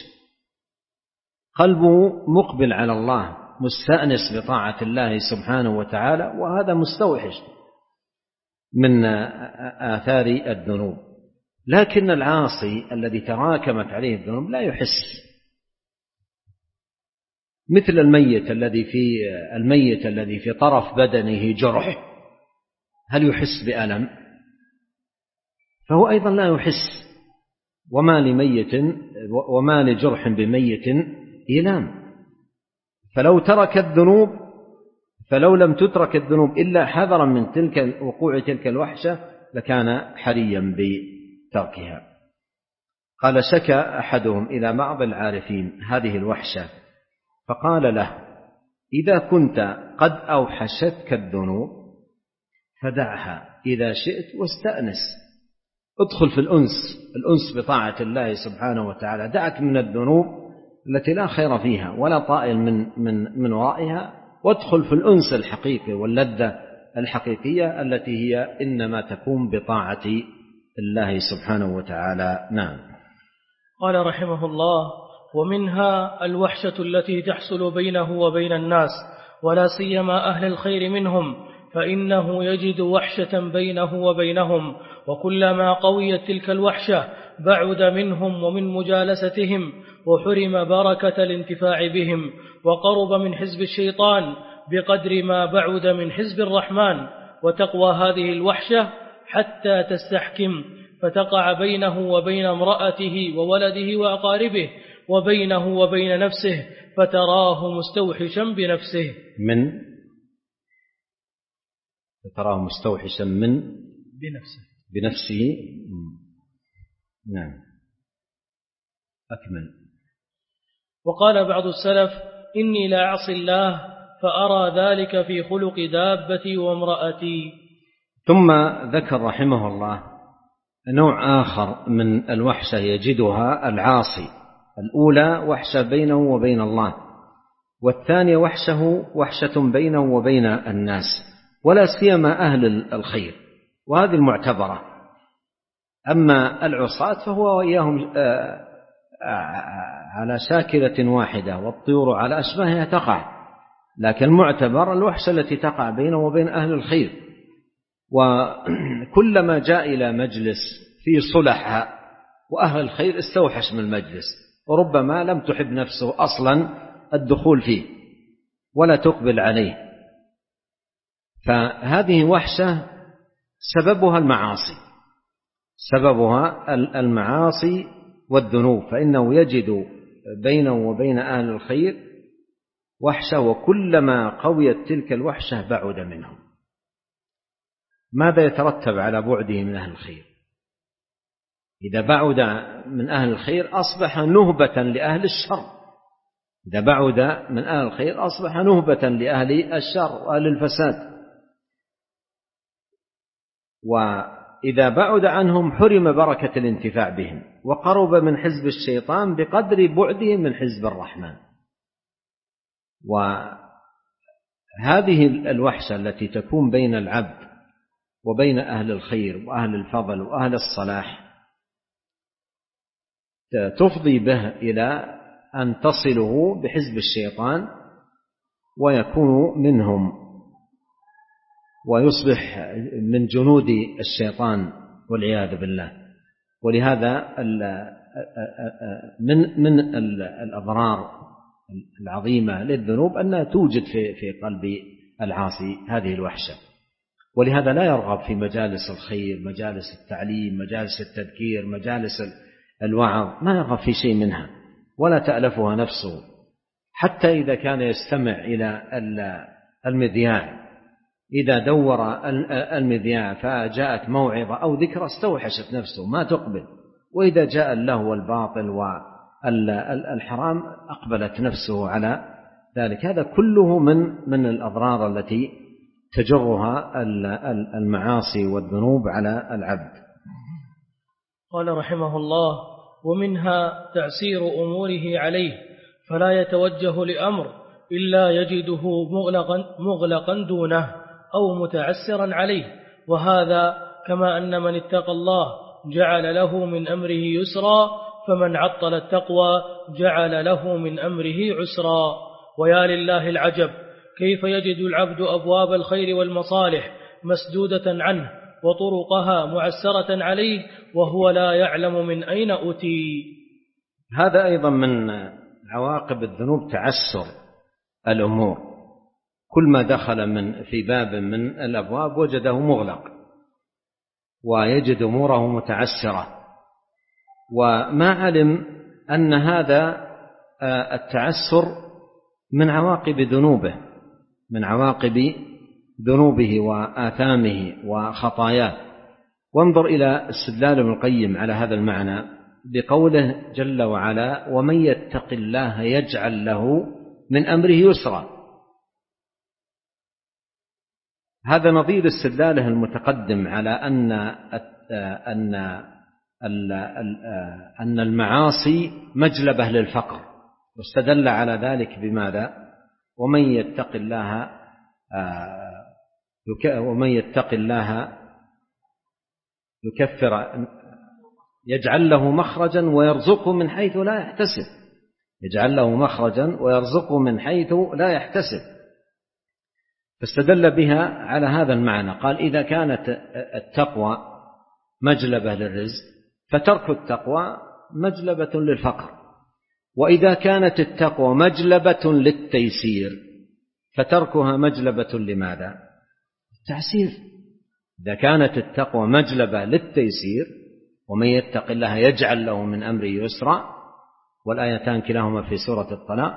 قلبه مقبل على الله مستأنس بطاعة الله سبحانه وتعالى، وهذا مستوحش من آثار الذنوب. لكن العاصي الذي تراكمت عليه الذنوب لا يحس، مثل الميت الذي في الميت الذي في طرف بدنه جرح، هل يحس بألم؟ فهو أيضا لا يحس. وما لميت وما لجرح بميت إيلام. فلو ترك الذنوب فلو لم تترك الذنوب إلا حذرا من تلك وقوع تلك الوحشة لكان حريا بتركها. قال شكى أحدهم إلى بعض العارفين هذه الوحشة فقال له إذا كنت قد أوحشتك الذنوب فدعها إذا شئت واستأنس، ادخل في الأنس الأنس بطاعة الله سبحانه وتعالى، دعك من الذنوب التي لا خير فيها ولا طائل من, من, من ورائها، وادخل في الأنس الحقيقي واللذة الحقيقية التي هي إنما تكون بطاعة الله سبحانه وتعالى. نعم. قال رحمه الله ومنها الوحشة التي تحصل بينه وبين الناس، ولا سيما أهل الخير منهم، فإنه يجد وحشة بينه وبينهم، وكلما قويت تلك الوحشة بعد منهم ومن مجالستهم، وحرم بركة الانتفاع بهم، وقرب من حزب الشيطان بقدر ما بعد من حزب الرحمن. وتقوى هذه الوحشة حتى تستحكم، فتقع بينه وبين امرأته وولده وأقاربه، وبينه وبين نفسه، فتراه مستوحشا بنفسه من فتراه مستوحشا من بنفسه بنفسه نعم. أكمل. وقال بعض السلف: إني لا أعصي الله فأرى ذلك في خلق دابتي وامرأتي. ثم ذكر رحمه الله نوع آخر من الوحشة يجدها العاصي. الأولى وحشة بينه وبين الله، والثانية وحشه وحشة بينه وبين الناس، ولا سيما أهل الخير، وهذه المعتبرة. أما العصاة فهو وإياهم على شاكلة واحدة، والطيور على أشباهها تقع، لكن المعتبر الوحشة التي تقع بينه وبين أهل الخير. وكلما جاء إلى مجلس فيه صلح وأهل الخير استوحش من المجلس، وربما لم تحب نفسه أصلا الدخول فيه ولا تقبل عليه. فهذه وحشة سببها المعاصي، سببها المعاصي والذنوب، فإنه يجد بينه وبين أهل الخير وحشة، وكلما قويت تلك الوحشة بعد منهم. ماذا يترتب على بعده من أهل الخير؟ إذا بعد من أهل الخير أصبح نهبة لأهل الشر، إذا بعد من أهل الخير أصبح نهبة لأهل الشر وأهل الفساد. وإذا بعد عنهم حرم بركة الانتفاع بهم، وقرب من حزب الشيطان بقدر بعده من حزب الرحمن. وهذه الوحشة التي تكون بين العبد وبين أهل الخير وأهل الفضل وأهل الصلاح تفضي به إلى أن تصله بحزب الشيطان ويكون منهم، ويصبح من جنود الشيطان والعياذ بالله. ولهذا من من الأضرار العظيمة للذنوب أنها توجد في في قلب العاصي هذه الوحشة. ولهذا لا يرغب في مجالس الخير، مجالس التعليم، مجالس التذكير، مجالس الوعظ، ما يرغب في شيء منها ولا تألفها نفسه. حتى إذا كان يستمع إلى المذياع، إذا دور المذياع فجاءت موعظة أو ذكرى استوحشت نفسه ما تقبل، وإذا جاء اللهو والباطل والحرام أقبلت نفسه على ذلك. هذا كله من من الأضرار التي تجرها المعاصي والذنوب على العبد. قال رحمه الله: ومنها تعسير أموره عليه، فلا يتوجه لأمر إلا يجده مغلقا, مغلقا دونه أو متعسرا عليه. وهذا كما أن من اتقى الله جعل له من أمره يسرا، فمن عطل التقوى جعل له من أمره عسرا. ويا لله العجب، كيف يجد العبد أبواب الخير والمصالح مسدودة عنه وطرقها معسرة عليه وهو لا يعلم من أين أتي. هذا أيضا من عواقب الذنوب تعسر الأمور. كل ما دخل من في باب من الأبواب وجده مغلق، ويجد أموره متعسرة، وما علم أن هذا التعسر من عواقب ذنوبه، من عواقب ذنوبه وآثامه وخطاياه. وانظر إلى استدلال ابن القيم على هذا المعنى بقوله جل وعلا: ومن يتق الله يجعل له من أمره يسرا. هذا نظير استدلاله المتقدم على أن أن أن المعاصي مجلبة للفقر، واستدل على ذلك بماذا؟ ومن يتق الله ومن يتق الله يكفر يجعل له مخرجا ويرزقه من حيث لا يحتسب. يجعل له مخرجا ويرزقه من حيث لا يحتسب. فاستدل بها على هذا المعنى، قال إذا كانت التقوى مجلبة للرزق فترك التقوى مجلبة للفقر، وإذا كانت التقوى مجلبة للتيسير فتركها مجلبة لماذا؟ التعسير. إذا كانت التقوى مجلبة للتيسير ومن يتق الله يجعل له من أمره يسرا، والآيتان كلاهما في سورة الطلاق،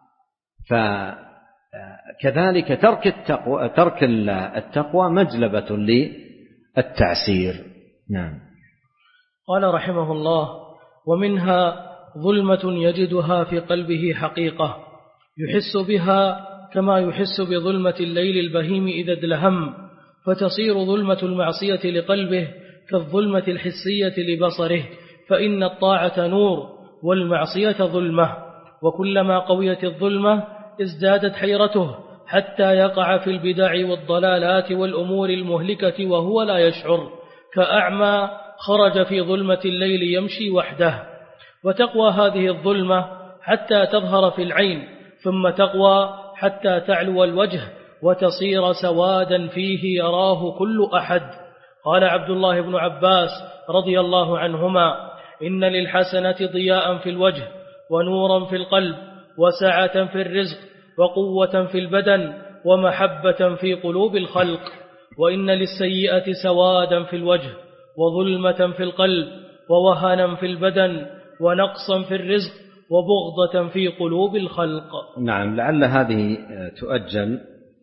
فكذلك ترك التقوى ترك التقوى مجلبة للتعسير. نعم. قال رحمه الله: ومنها ظلمة يجدها في قلبه حقيقة يحس بها كما يحس بظلمة الليل البهيم إذا ادلهم، فتصير ظلمة المعصية لقلبه كالظلمة الحسية لبصره، فإن الطاعة نور والمعصية ظلمة، وكلما قويت الظلمة ازدادت حيرته حتى يقع في البدع والضلالات والأمور المهلكة وهو لا يشعر، كأعمى خرج في ظلمة الليل يمشي وحده. وتقوى هذه الظلمة حتى تظهر في العين، ثم تقوى حتى تعلو الوجه وتصير سوادا فيه يراه كل أحد. قال عبد الله بن عباس رضي الله عنهما: إن للحسنة ضياء في الوجه ونورا في القلب وسعة في الرزق وقوة في البدن ومحبة في قلوب الخلق، وإن للسيئة سوادا في الوجه وظلمة في القلب ووهنا في البدن ونقصا في الرزق وبغضة في قلوب الخلق. نعم. لعل هذه تؤجل.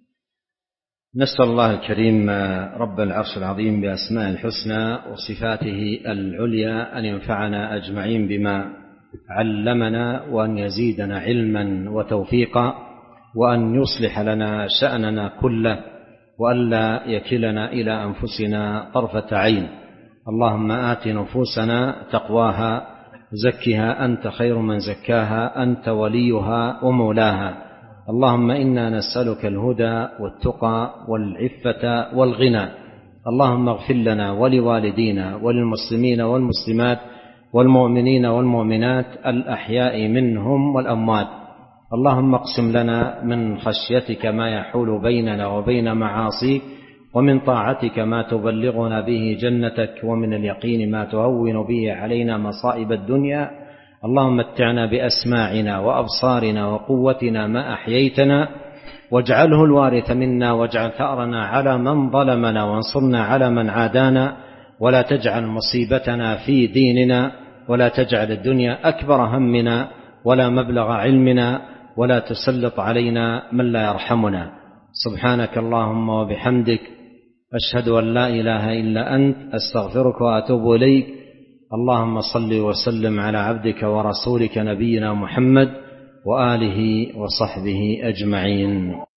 نسأل الله الكريم رب العرش العظيم بأسماء الحسنى وصفاته العليا أن ينفعنا أجمعين بما علمنا، وأن يزيدنا علما وتوفيقا، وأن يصلح لنا شأننا كله، وأن لا يكلنا إلى أنفسنا طرفة عين. اللهم آت نفوسنا تقواها زكها أنت خير من زكاها أنت وليها ومولاها. اللهم إنا نسألك الهدى والتقى والعفة والغنى. اللهم اغفر لنا ولوالدينا وللمسلمين والمسلمات والمؤمنين والمؤمنات الأحياء منهم والأموات. اللهم اقسم لنا من خشيتك ما يحول بيننا وبين معاصيك، ومن طاعتك ما تبلغنا به جنتك، ومن اليقين ما تهون به علينا مصائب الدنيا. اللهم متعنا بأسماعنا وأبصارنا وقوتنا ما أحييتنا، واجعله الوارث منا، واجعل ثأرنا على من ظلمنا، وانصرنا على من عادانا، ولا تجعل مصيبتنا في ديننا، ولا تجعل الدنيا أكبر همنا ولا مبلغ علمنا، ولا تسلط علينا من لا يرحمنا. سبحانك اللهم وبحمدك، أشهد أن لا إله إلا أنت، أستغفرك وأتوب إليك. اللهم صل وسلم على عبدك ورسولك نبينا محمد وآله وصحبه أجمعين.